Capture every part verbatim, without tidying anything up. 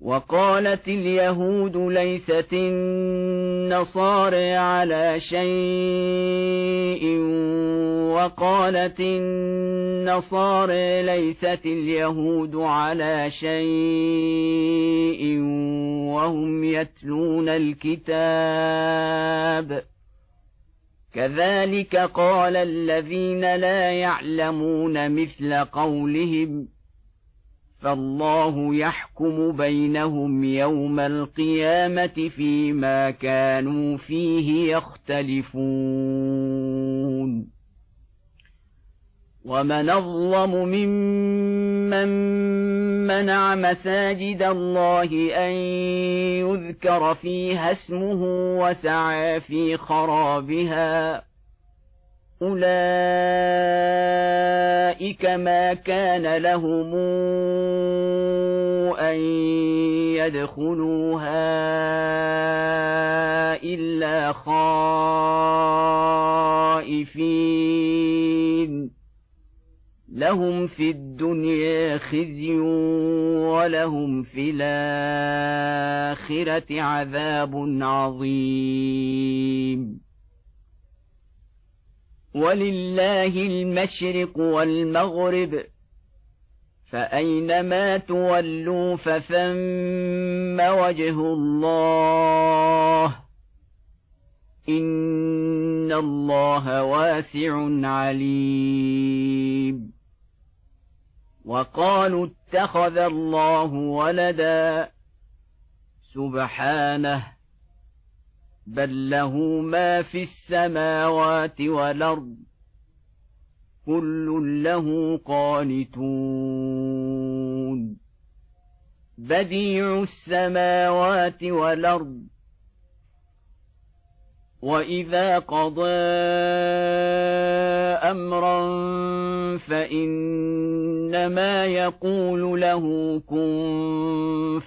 وقالت اليهود ليست النصارى على شيء وقالت النصارى ليست اليهود على شيء وهم يتلون الكتاب كذلك قال الذين لا يعلمون مثل قولهم فالله يحكم بينهم يوم القيامة فيما كانوا فيه يختلفون ومن أظلم ممن منع مساجد الله أن يذكر فيها اسمه وسعى في خرابها أولئك ما كان لهم أن يدخلوها إلا خائفين لهم في الدنيا خزي ولهم في الآخرة عذاب عظيم ولله المشرق والمغرب فأينما تولوا فثم وجه الله إن الله واسع عليم وقالوا اتخذ الله ولدا سبحانه بل له ما في السماوات والأرض كل له قانتون بديع السماوات والأرض وإذا قضى أمرا فإنما يقول له كن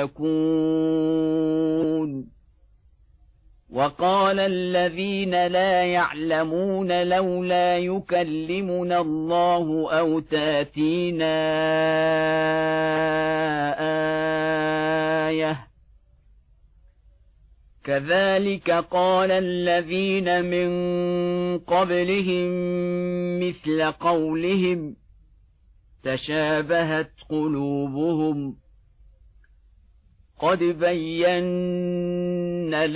فيكون وقال الذين لا يعلمون لولا يكلمنا الله أو تاتينا آية كذلك قال الذين من قبلهم مثل قولهم تشابهت قلوبهم قد بينا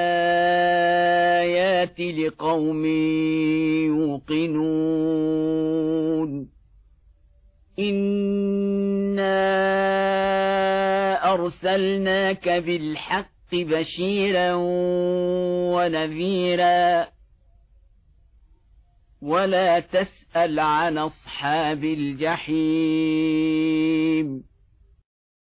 الآيات لقوم يوقنون إنا أرسلناك بالحق بشيرا ونذيرا ولا تسأل عن أصحاب الجحيم